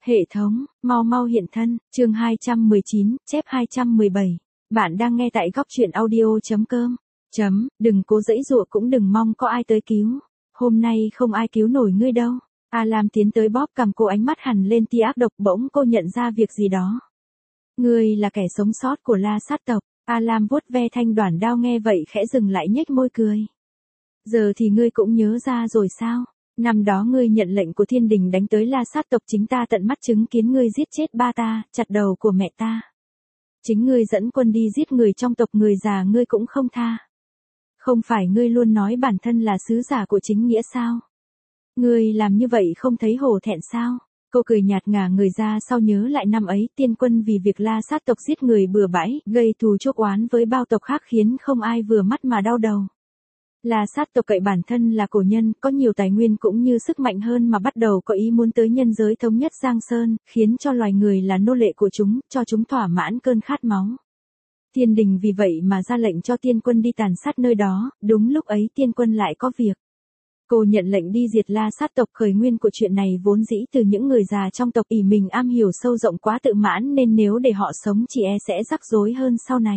Hệ thống, mau mau hiện thân, chương 219, chép 217. Bạn đang nghe tại góc truyện audio.com. Đừng cố giãy giụa cũng đừng mong có ai tới cứu. Hôm nay không ai cứu nổi ngươi đâu. A Lam tiến tới bóp cằm cô, ánh mắt hằn lên tia ác độc, bỗng cô nhận ra việc gì đó. Ngươi là kẻ sống sót của La Sát tộc. A Lam vuốt ve thanh đoản đao, nghe vậy khẽ dừng lại, nhếch môi cười. Giờ thì ngươi cũng nhớ ra rồi sao? Năm đó ngươi nhận lệnh của thiên đình đánh tới La Sát tộc, chính ta tận mắt chứng kiến ngươi giết chết ba ta, chặt đầu của mẹ ta. Chính ngươi dẫn quân đi giết người trong tộc, người già ngươi cũng không tha. Không phải ngươi luôn nói bản thân là sứ giả của chính nghĩa sao? Ngươi làm như vậy không thấy hổ thẹn sao? Cô cười nhạt, ngả người ra sau, nhớ lại năm ấy tiên quân vì việc La Sát tộc giết người bừa bãi, gây thù chuốc oán với bao tộc khác khiến không ai vừa mắt mà đau đầu. La Sát tộc cậy bản thân là cổ nhân, có nhiều tài nguyên cũng như sức mạnh hơn mà bắt đầu có ý muốn tới nhân giới thống nhất Giang Sơn, khiến cho loài người là nô lệ của chúng, cho chúng thỏa mãn cơn khát máu. Thiên đình vì vậy mà ra lệnh cho tiên quân đi tàn sát nơi đó, đúng lúc ấy tiên quân lại có việc. Cô nhận lệnh đi diệt La Sát tộc. Khởi nguyên của chuyện này vốn dĩ từ những người già trong tộc ỷ mình am hiểu sâu rộng, quá tự mãn, nên nếu để họ sống chỉ e sẽ rắc rối hơn sau này.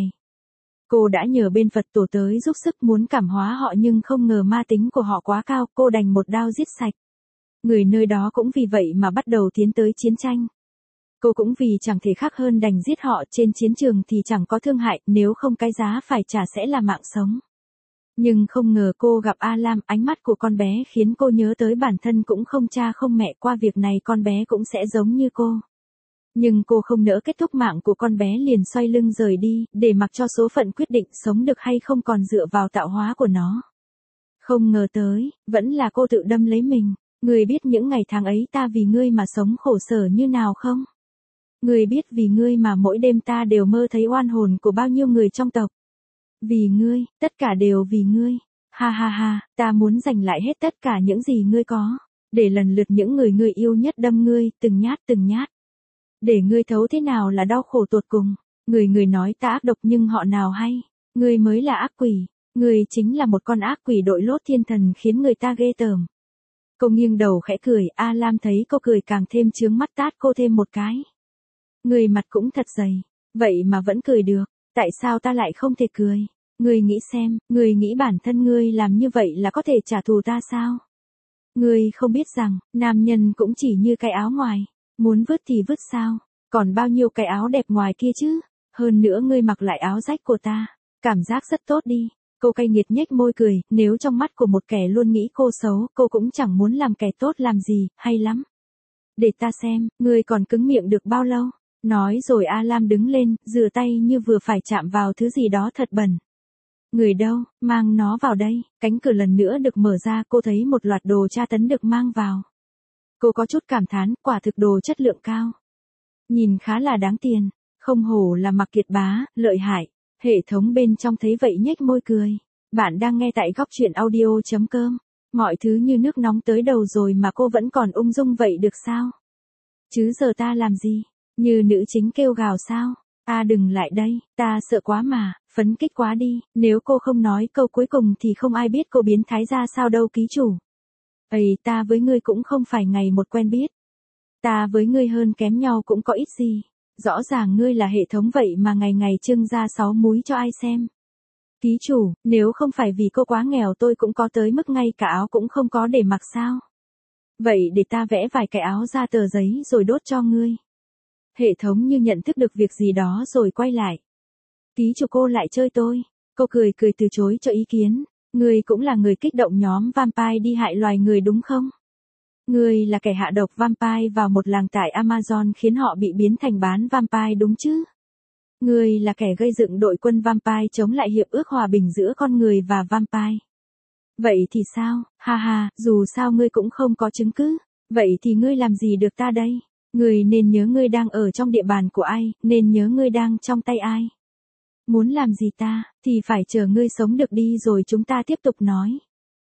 Cô đã nhờ bên Phật tổ tới giúp sức muốn cảm hóa họ, nhưng không ngờ ma tính của họ quá cao, cô đành một đao giết sạch. Người nơi đó cũng vì vậy mà bắt đầu tiến tới chiến tranh. Cô cũng vì chẳng thể khác hơn đành giết họ. Trên chiến trường thì chẳng có thương hại, nếu không cái giá phải trả sẽ là mạng sống. Nhưng không ngờ cô gặp A Lam, ánh mắt của con bé khiến cô nhớ tới bản thân cũng không cha không mẹ, qua việc này con bé cũng sẽ giống như cô. Nhưng cô không nỡ kết thúc mạng của con bé, liền xoay lưng rời đi, để mặc cho số phận quyết định sống được hay không còn dựa vào tạo hóa của nó. Không ngờ tới, vẫn là cô tự đâm lấy mình. Ngươi biết những ngày tháng ấy ta vì ngươi mà sống khổ sở như nào không? Ngươi biết vì ngươi mà mỗi đêm ta đều mơ thấy oan hồn của bao nhiêu người trong tộc. Vì ngươi, tất cả đều vì ngươi. Ha ha ha, ta muốn giành lại hết tất cả những gì ngươi có, để lần lượt những người ngươi yêu nhất đâm ngươi, từng nhát từng nhát. Để ngươi thấu thế nào là đau khổ tột cùng. Người nói ta ác độc nhưng họ nào hay. Ngươi mới là ác quỷ. Ngươi chính là một con ác quỷ đội lốt thiên thần, khiến người ta ghê tởm. Cô nghiêng đầu khẽ cười. A Lam thấy cô cười càng thêm chướng mắt, tát cô thêm một cái. Ngươi mặt cũng thật dày, vậy mà vẫn cười được. Tại sao ta lại không thể cười? Ngươi nghĩ xem, ngươi nghĩ bản thân ngươi làm như vậy là có thể trả thù ta sao? Ngươi không biết rằng, nam nhân cũng chỉ như cái áo ngoài. Muốn vứt thì vứt sao? Còn bao nhiêu cái áo đẹp ngoài kia chứ? Hơn nữa ngươi mặc lại áo rách của ta. Cảm giác rất tốt đi. Cô cay nghiệt nhếch môi cười, nếu trong mắt của một kẻ luôn nghĩ cô xấu, cô cũng chẳng muốn làm kẻ tốt làm gì, hay lắm. Để ta xem, ngươi còn cứng miệng được bao lâu? Nói rồi A Lam đứng lên, rửa tay như vừa phải chạm vào thứ gì đó thật bẩn. Người đâu, mang nó vào đây. Cánh cửa lần nữa được mở ra, cô thấy một loạt đồ tra tấn được mang vào. Cô có chút cảm thán, quả thực đồ chất lượng cao. Nhìn khá là đáng tiền, không hổ là Mạc Kiệt bá, lợi hại. Hệ thống bên trong thấy vậy nhếch môi cười. Bạn đang nghe tại góc truyện audio.com. Mọi thứ như nước nóng tới đầu rồi mà cô vẫn còn ung dung vậy được sao? Chứ giờ ta làm gì? Như nữ chính kêu gào sao? Đừng lại đây, ta sợ quá mà, phấn kích quá đi. Nếu cô không nói câu cuối cùng thì không ai biết cô biến thái ra sao đâu ký chủ. Ta với ngươi cũng không phải ngày một quen biết. Ta với ngươi hơn kém nhau cũng có ít gì. Rõ ràng ngươi là hệ thống vậy mà ngày ngày trưng ra 6 múi cho ai xem. Ký chủ, nếu không phải vì cô quá nghèo tôi cũng có tới mức ngay cả áo cũng không có để mặc sao. Vậy để ta vẽ vài cái áo ra tờ giấy rồi đốt cho ngươi. Hệ thống như nhận thức được việc gì đó rồi quay lại. Ký chủ, cô lại chơi tôi. Cô cười cười từ chối cho ý kiến. Ngươi cũng là người kích động nhóm vampire đi hại loài người đúng không? Ngươi là kẻ hạ độc vampire vào một làng tại Amazon khiến họ bị biến thành bán vampire đúng chứ? Ngươi là kẻ gây dựng đội quân vampire chống lại hiệp ước hòa bình giữa con người và vampire. Vậy thì sao? Ha ha, dù sao ngươi cũng không có chứng cứ. Vậy thì ngươi làm gì được ta đây? Ngươi nên nhớ ngươi đang ở trong địa bàn của ai, nên nhớ ngươi đang trong tay ai. Muốn làm gì ta, thì phải chờ ngươi sống được đi rồi chúng ta tiếp tục nói.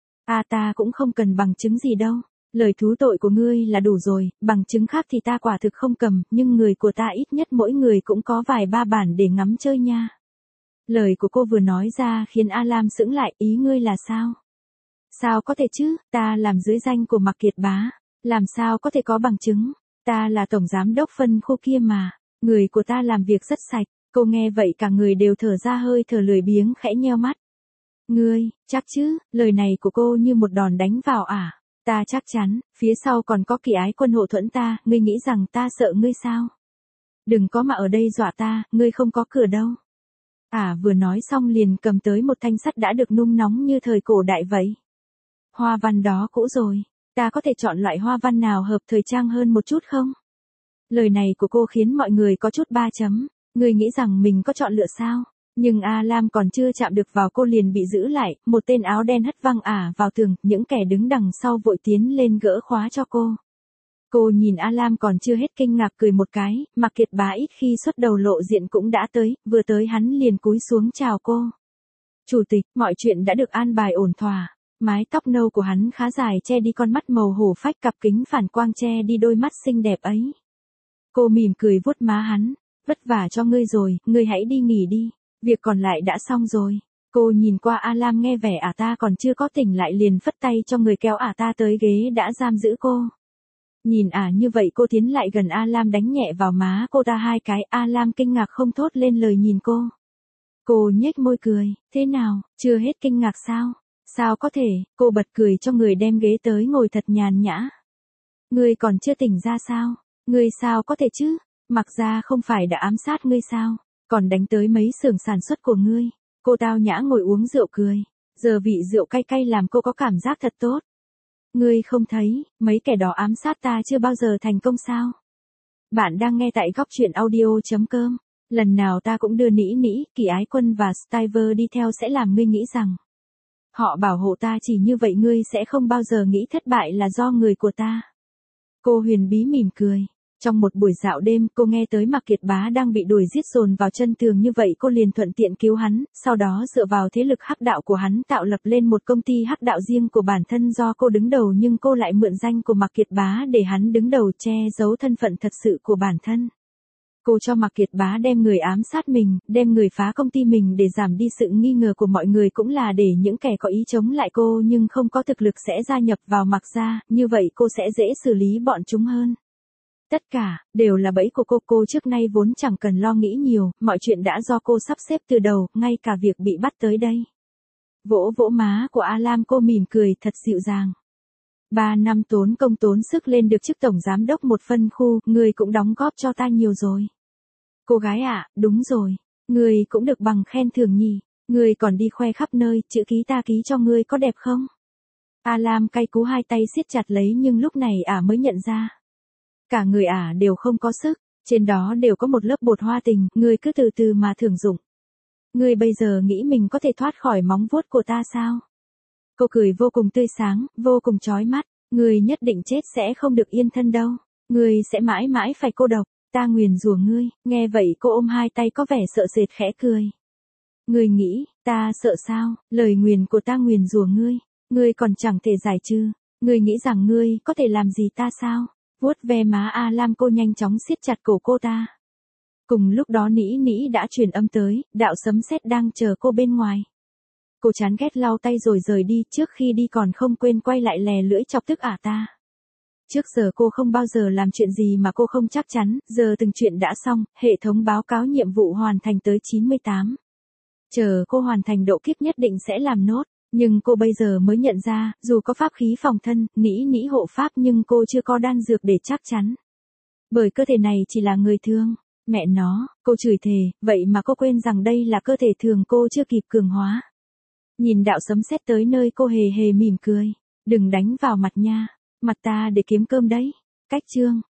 Ta cũng không cần bằng chứng gì đâu. Lời thú tội của ngươi là đủ rồi, bằng chứng khác thì ta quả thực không cầm, nhưng người của ta ít nhất mỗi người cũng có vài ba bản để ngắm chơi nha. Lời của cô vừa nói ra khiến A Lam sững lại, ý ngươi là sao? Sao có thể chứ, ta làm dưới danh của Mạc Kiệt bá, làm sao có thể có bằng chứng? Ta là tổng giám đốc phân khu kia mà, người của ta làm việc rất sạch. Cô nghe vậy cả người đều thở ra hơi thở lười biếng khẽ nheo mắt. Ngươi, chắc chứ, lời này của cô như một đòn đánh vào à? Ta chắc chắn, phía sau còn có Kỳ Ái Quân hộ thuẫn ta, ngươi nghĩ rằng ta sợ ngươi sao? Đừng có mà ở đây dọa ta, ngươi không có cửa đâu. Vừa nói xong liền cầm tới một thanh sắt đã được nung nóng như thời cổ đại vậy. Hoa văn đó cũ rồi, ta có thể chọn loại hoa văn nào hợp thời trang hơn một chút không? Lời này của cô khiến mọi người có chút ba chấm. Ngươi nghĩ rằng mình có chọn lựa sao? Nhưng A Lam còn chưa chạm được vào cô liền bị giữ lại, một tên áo đen hất văng vào tường, những kẻ đứng đằng sau vội tiến lên gỡ khóa cho cô. Cô nhìn A Lam còn chưa hết kinh ngạc cười một cái, Mạc Kiệt Bá ít khi xuất đầu lộ diện cũng đã tới, vừa tới hắn liền cúi xuống chào cô. Chủ tịch, mọi chuyện đã được an bài ổn thỏa. Mái tóc nâu của hắn khá dài che đi con mắt màu hổ phách, cặp kính phản quang che đi đôi mắt xinh đẹp ấy. Cô mỉm cười vuốt má hắn. Vất vả cho ngươi rồi, ngươi hãy đi nghỉ đi, việc còn lại đã xong rồi. Cô nhìn qua A Lam nghe vẻ ta còn chưa có tỉnh lại liền phất tay cho người kéo ta tới ghế đã giam giữ cô. Nhìn như vậy cô tiến lại gần A Lam đánh nhẹ vào má cô ta 2 cái, A Lam kinh ngạc không thốt lên lời nhìn cô. Cô nhếch môi cười, thế nào, chưa hết kinh ngạc sao? Sao có thể, cô bật cười cho người đem ghế tới ngồi thật nhàn nhã. Ngươi còn chưa tỉnh ra sao? Ngươi sao có thể chứ? Mặc ra không phải đã ám sát ngươi sao, còn đánh tới mấy xưởng sản xuất của ngươi. Cô tao nhã ngồi uống rượu cười, giờ vị rượu cay cay làm cô có cảm giác thật tốt. Ngươi không thấy, mấy kẻ đó ám sát ta chưa bao giờ thành công sao? Bạn đang nghe tại góc truyện audio.com. Lần nào ta cũng đưa nĩ nĩ, Kỳ Ái Quân và Stiver đi theo sẽ làm ngươi nghĩ rằng họ bảo hộ ta, chỉ như vậy ngươi sẽ không bao giờ nghĩ thất bại là do người của ta. Cô huyền bí mỉm cười. Trong một buổi dạo đêm, cô nghe tới Mạc Kiệt Bá đang bị đuổi giết dồn vào chân tường như vậy, cô liền thuận tiện cứu hắn, sau đó dựa vào thế lực hắc đạo của hắn tạo lập lên một công ty hắc đạo riêng của bản thân do cô đứng đầu, nhưng cô lại mượn danh của Mạc Kiệt Bá để hắn đứng đầu, che giấu thân phận thật sự của bản thân. Cô cho Mạc Kiệt Bá đem người ám sát mình, đem người phá công ty mình để giảm đi sự nghi ngờ của mọi người, cũng là để những kẻ có ý chống lại cô nhưng không có thực lực sẽ gia nhập vào Mạc gia, như vậy cô sẽ dễ xử lý bọn chúng hơn. Tất cả, đều là bẫy của cô trước nay vốn chẳng cần lo nghĩ nhiều, mọi chuyện đã do cô sắp xếp từ đầu, ngay cả việc bị bắt tới đây. Vỗ vỗ má của A Lam, cô mỉm cười thật dịu dàng. 3 năm tốn công tốn sức lên được chức tổng giám đốc một phân khu, ngươi cũng đóng góp cho ta nhiều rồi. Cô gái đúng rồi, ngươi cũng được bằng khen thưởng nhỉ, ngươi còn đi khoe khắp nơi, chữ ký ta ký cho ngươi có đẹp không? A Lam cay cú, 2 tay siết chặt lấy, nhưng lúc này mới nhận ra. Cả người đều không có sức, trên đó đều có một lớp bột hoa tình, ngươi cứ từ từ mà thưởng dụng. Ngươi bây giờ nghĩ mình có thể thoát khỏi móng vuốt của ta sao? Cô cười vô cùng tươi sáng, vô cùng chói mắt, ngươi nhất định chết sẽ không được yên thân đâu, ngươi sẽ mãi mãi phải cô độc, ta nguyền rủa ngươi. Nghe vậy cô ôm 2 tay có vẻ sợ sệt khẽ cười. Ngươi nghĩ, ta sợ sao? Lời nguyền của ta nguyền rủa ngươi còn chẳng thể giải trừ, ngươi nghĩ rằng ngươi có thể làm gì ta sao? Vuốt ve má A Lam, cô nhanh chóng siết chặt cổ cô ta. Cùng lúc đó nĩ nĩ đã truyền âm tới, đạo sấm sét đang chờ cô bên ngoài. Cô chán ghét lau tay rồi rời đi, trước khi đi còn không quên quay lại lè lưỡi chọc tức ta. Trước giờ cô không bao giờ làm chuyện gì mà cô không chắc chắn, giờ từng chuyện đã xong, hệ thống báo cáo nhiệm vụ hoàn thành tới 98. Chờ cô hoàn thành độ kiếp nhất định sẽ làm nốt. Nhưng cô bây giờ mới nhận ra, dù có pháp khí phòng thân, nĩ nĩ hộ pháp, nhưng cô chưa có đan dược để chắc chắn. Bởi cơ thể này chỉ là người thường. Mẹ nó, cô chửi thề, vậy mà cô quên rằng đây là cơ thể thường, cô chưa kịp cường hóa. Nhìn đạo sấm sét tới nơi, cô hề hề mỉm cười. Đừng đánh vào mặt nha, mặt ta để kiếm cơm đấy. Cách chương.